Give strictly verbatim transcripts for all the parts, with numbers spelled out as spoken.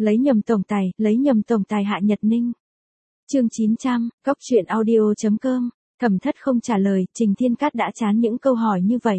Lấy nhầm tổng tài, lấy nhầm tổng tài Hạ Nhật Ninh. Chương chín trăm, Cóc truyện audio chấm com. Thẩm Thất không trả lời, Trình Thiên Cát đã chán những câu hỏi như vậy.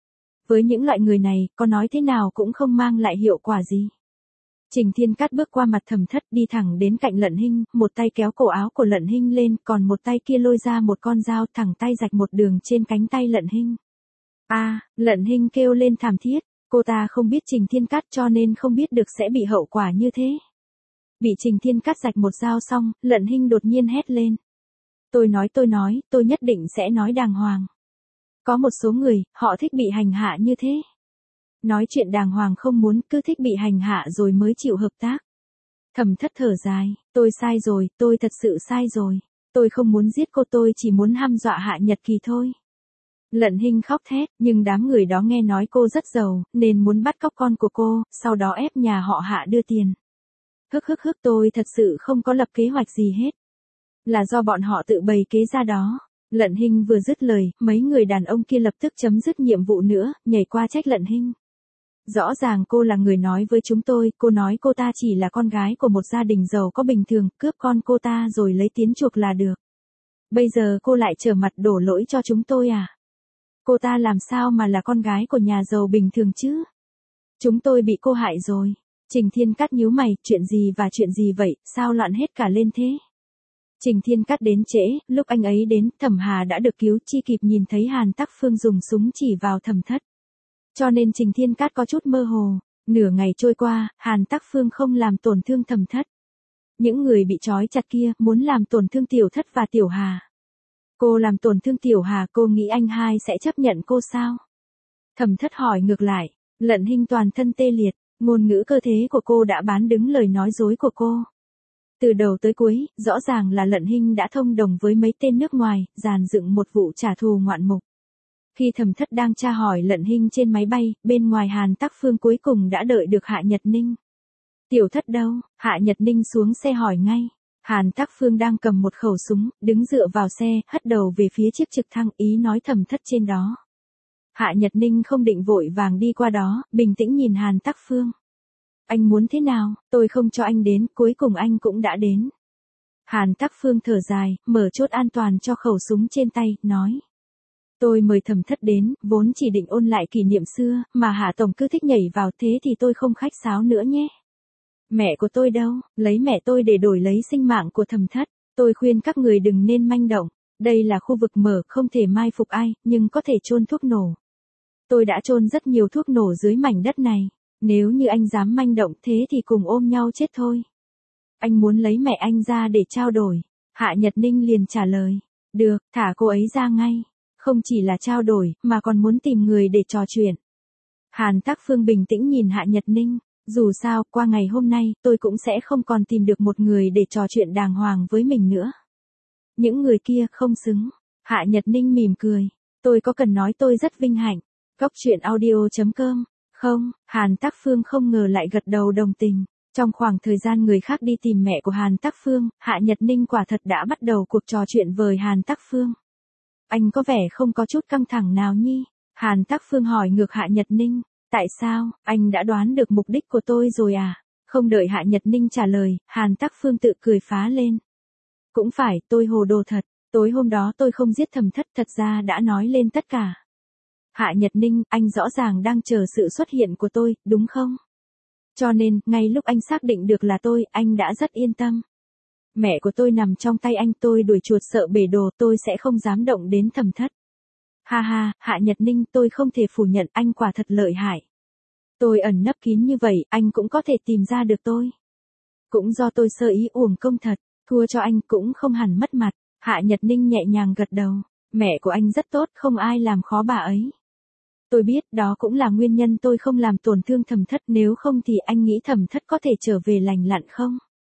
Với những loại người này, có nói thế nào cũng không mang lại hiệu quả gì. Trình Thiên Cát bước qua mặt Thẩm Thất đi thẳng đến cạnh Lận Hinh, một tay kéo cổ áo của Lận Hinh lên, còn một tay kia lôi ra một con dao thẳng tay rạch một đường trên cánh tay Lận Hinh. A, à, Lận Hinh kêu lên thảm thiết, cô ta không biết Trình Thiên Cát cho nên không biết được sẽ bị hậu quả như thế. Bị Trình Thiên Cát rạch một dao xong, Lận Hinh đột nhiên hét lên. Tôi nói tôi nói, tôi nhất định sẽ nói đàng hoàng. Có một số người, họ thích bị hành hạ như thế. Nói chuyện đàng hoàng không muốn, cứ thích bị hành hạ rồi mới chịu hợp tác. Thẩm Thất thở dài, tôi sai rồi, tôi thật sự sai rồi. Tôi không muốn giết cô, tôi chỉ muốn hăm dọa Hạ Nhật Kỳ thôi. Lận Hinh khóc thét, nhưng đám người đó nghe nói cô rất giàu, nên muốn bắt cóc con của cô, sau đó ép nhà họ Hạ đưa tiền. Hức hức hức, tôi thật sự không có lập kế hoạch gì hết. Là do bọn họ tự bày kế ra đó. Lận Hinh vừa dứt lời, mấy người đàn ông kia lập tức chấm dứt nhiệm vụ nữa, nhảy qua trách Lận Hinh. Rõ ràng cô là người nói với chúng tôi, cô nói cô ta chỉ là con gái của một gia đình giàu có bình thường, cướp con cô ta rồi lấy tiền chuộc là được. Bây giờ cô lại trở mặt đổ lỗi cho chúng tôi à? Cô ta làm sao mà là con gái của nhà giàu bình thường chứ? Chúng tôi bị cô hại rồi. Trình Thiên Cát nhíu mày, chuyện gì và chuyện gì vậy, sao loạn hết cả lên thế? Trình Thiên Cát đến trễ, lúc anh ấy đến, Thẩm Hà đã được cứu, chi kịp nhìn thấy Hàn Tắc Phương dùng súng chỉ vào Thẩm Thất. Cho nên Trình Thiên Cát có chút mơ hồ, nửa ngày trôi qua, Hàn Tắc Phương không làm tổn thương Thẩm Thất. Những người bị trói chặt kia, muốn làm tổn thương Tiểu Thất và Tiểu Hà. Cô làm tổn thương Tiểu Hà, cô nghĩ anh hai sẽ chấp nhận cô sao? Thẩm Thất hỏi ngược lại, Lận Hinh toàn thân tê liệt, ngôn ngữ cơ thế của cô đã bán đứng lời nói dối của cô. Từ đầu tới cuối, rõ ràng là Lận Hinh đã thông đồng với mấy tên nước ngoài, dàn dựng một vụ trả thù ngoạn mục. Khi Thẩm Thất đang tra hỏi Lận Hinh trên máy bay, bên ngoài Hàn Tắc Phương cuối cùng đã đợi được Hạ Nhật Ninh. Tiểu Thất đâu? Hạ Nhật Ninh xuống xe hỏi ngay. Hàn Tắc Phương đang cầm một khẩu súng, đứng dựa vào xe, hất đầu về phía chiếc trực thăng, ý nói Thẩm Thất trên đó. Hạ Nhật Ninh không định vội vàng đi qua đó, bình tĩnh nhìn Hàn Tắc Phương. Anh muốn thế nào, tôi không cho anh đến, cuối cùng anh cũng đã đến. Hàn Tắc Phương thở dài, mở chốt an toàn cho khẩu súng trên tay, nói. Tôi mời Thẩm Thất đến, vốn chỉ định ôn lại kỷ niệm xưa, mà Hạ Tổng cứ thích nhảy vào, thế thì tôi không khách sáo nữa nhé. Mẹ của tôi đâu, lấy mẹ tôi để đổi lấy sinh mạng của Thẩm Thất. Tôi khuyên các người đừng nên manh động, đây là khu vực mở, không thể mai phục ai, nhưng có thể chôn thuốc nổ. Tôi đã chôn rất nhiều thuốc nổ dưới mảnh đất này. Nếu như anh dám manh động thế thì cùng ôm nhau chết thôi. Anh muốn lấy mẹ anh ra để trao đổi. Hạ Nhật Ninh liền trả lời. Được, thả cô ấy ra ngay. Không chỉ là trao đổi, mà còn muốn tìm người để trò chuyện. Hàn Tắc Phương bình tĩnh nhìn Hạ Nhật Ninh. Dù sao, qua ngày hôm nay, tôi cũng sẽ không còn tìm được một người để trò chuyện đàng hoàng với mình nữa. Những người kia không xứng. Hạ Nhật Ninh mỉm cười. Tôi có cần nói tôi rất vinh hạnh. Cóc truyện audio chấm com. Không, Hàn Tắc Phương không ngờ lại gật đầu đồng tình. Trong khoảng thời gian người khác đi tìm mẹ của Hàn Tắc Phương, Hạ Nhật Ninh quả thật đã bắt đầu cuộc trò chuyện với Hàn Tắc Phương. Anh có vẻ không có chút căng thẳng nào nhi? Hàn Tắc Phương hỏi ngược Hạ Nhật Ninh. Tại sao, anh đã đoán được mục đích của tôi rồi à? Không đợi Hạ Nhật Ninh trả lời, Hàn Tắc Phương tự cười phá lên. Cũng phải, tôi hồ đồ thật. Tối hôm đó tôi không giết Thẩm Thất, thật ra đã nói lên tất cả. Hạ Nhật Ninh, anh rõ ràng đang chờ sự xuất hiện của tôi, đúng không? Cho nên, ngay lúc anh xác định được là tôi, anh đã rất yên tâm. Mẹ của tôi nằm trong tay anh, tôi đuổi chuột sợ bể đồ, tôi sẽ không dám động đến Thẩm Thất. Ha ha, Hạ Nhật Ninh, tôi không thể phủ nhận anh quả thật lợi hại. Tôi ẩn nấp kín như vậy, anh cũng có thể tìm ra được tôi. Cũng do tôi sơ ý uổng công thật, thua cho anh cũng không hẳn mất mặt. Hạ Nhật Ninh nhẹ nhàng gật đầu. Mẹ của anh rất tốt, không ai làm khó bà ấy. Tôi biết đó cũng là nguyên nhân tôi không làm tổn thương Thẩm Thất, nếu không thì anh nghĩ Thẩm Thất có thể trở về lành lặn không?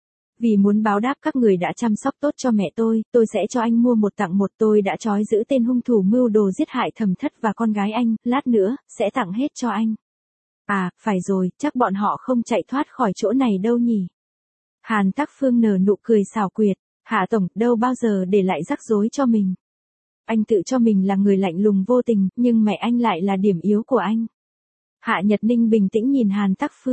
Vì muốn báo đáp các người đã chăm sóc tốt cho mẹ tôi, tôi sẽ cho anh mua một tặng một. Tôi đã trói giữ tên hung thủ mưu đồ giết hại Thẩm Thất và con gái anh, lát nữa, sẽ tặng hết cho anh. À, phải rồi, chắc bọn họ không chạy thoát khỏi chỗ này đâu nhỉ? Hàn Tắc Phương nở nụ cười xảo quyệt. Hạ Tổng, đâu bao giờ để lại rắc rối cho mình. Anh tự cho mình là người lạnh lùng vô tình, nhưng mẹ anh lại là điểm yếu của anh. Hạ Nhật Ninh bình tĩnh nhìn Hàn Tắc Phương.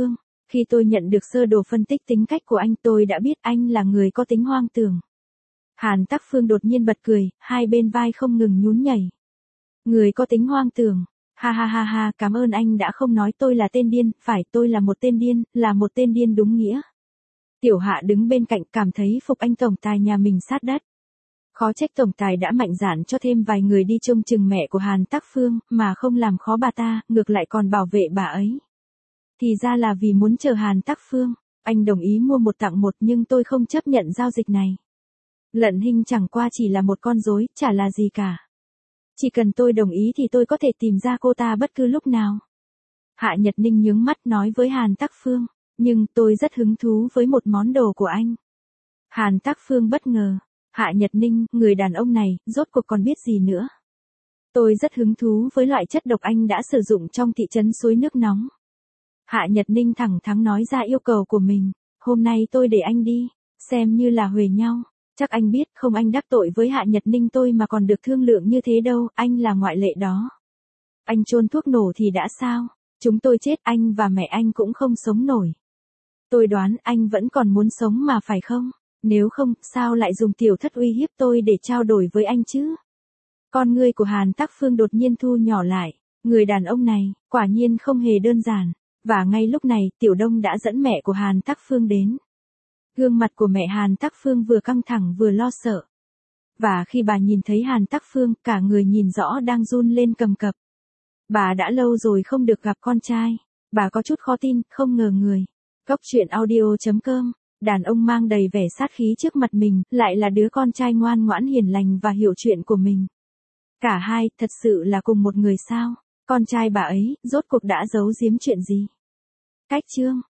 Khi tôi nhận được sơ đồ phân tích tính cách của anh tôi đã biết anh là người có tính hoang tưởng. Hàn Tắc Phương đột nhiên bật cười, hai bên vai không ngừng nhún nhảy. Người có tính hoang tưởng. Ha ha ha ha, cảm ơn anh đã không nói tôi là tên điên, phải tôi là một tên điên, là một tên điên đúng nghĩa. Tiểu Hạ đứng bên cạnh cảm thấy phục anh tổng tài nhà mình sát đất. Khó trách tổng tài đã mạnh dạn cho thêm vài người đi trông chừng mẹ của Hàn Tắc Phương, mà không làm khó bà ta, ngược lại còn bảo vệ bà ấy. Thì ra là vì muốn chờ Hàn Tắc Phương, anh đồng ý mua một tặng một nhưng tôi không chấp nhận giao dịch này. Lận Hinh chẳng qua chỉ là một con rối, chả là gì cả. Chỉ cần tôi đồng ý thì tôi có thể tìm ra cô ta bất cứ lúc nào. Hạ Nhật Ninh nhướng mắt nói với Hàn Tắc Phương, nhưng tôi rất hứng thú với một món đồ của anh. Hàn Tắc Phương bất ngờ. Hạ Nhật Ninh, người đàn ông này, rốt cuộc còn biết gì nữa. Tôi rất hứng thú với loại chất độc anh đã sử dụng trong thị trấn suối nước nóng. Hạ Nhật Ninh thẳng thắn nói ra yêu cầu của mình. Hôm nay tôi để anh đi, xem như là huề nhau. Chắc anh biết không, anh đắc tội với Hạ Nhật Ninh tôi mà còn được thương lượng như thế đâu, anh là ngoại lệ đó. Anh chôn thuốc nổ thì đã sao, chúng tôi chết anh và mẹ anh cũng không sống nổi. Tôi đoán anh vẫn còn muốn sống mà phải không? Nếu không, sao lại dùng tiểu thất uy hiếp tôi để trao đổi với anh chứ? Con ngươi của Hàn Tắc Phương đột nhiên thu nhỏ lại. Người đàn ông này, quả nhiên không hề đơn giản. Và ngay lúc này, Tiểu Đông đã dẫn mẹ của Hàn Tắc Phương đến. Gương mặt của mẹ Hàn Tắc Phương vừa căng thẳng vừa lo sợ. Và khi bà nhìn thấy Hàn Tắc Phương, cả người nhìn rõ đang run lên cầm cập. Bà đã lâu rồi không được gặp con trai. Bà có chút khó tin, không ngờ người. Cốc truyện audio chấm com. Đàn ông mang đầy vẻ sát khí trước mặt mình, lại là đứa con trai ngoan ngoãn hiền lành và hiểu chuyện của mình. Cả hai, thật sự là cùng một người sao? Con trai bà ấy, rốt cuộc đã giấu giếm chuyện gì? Cách chương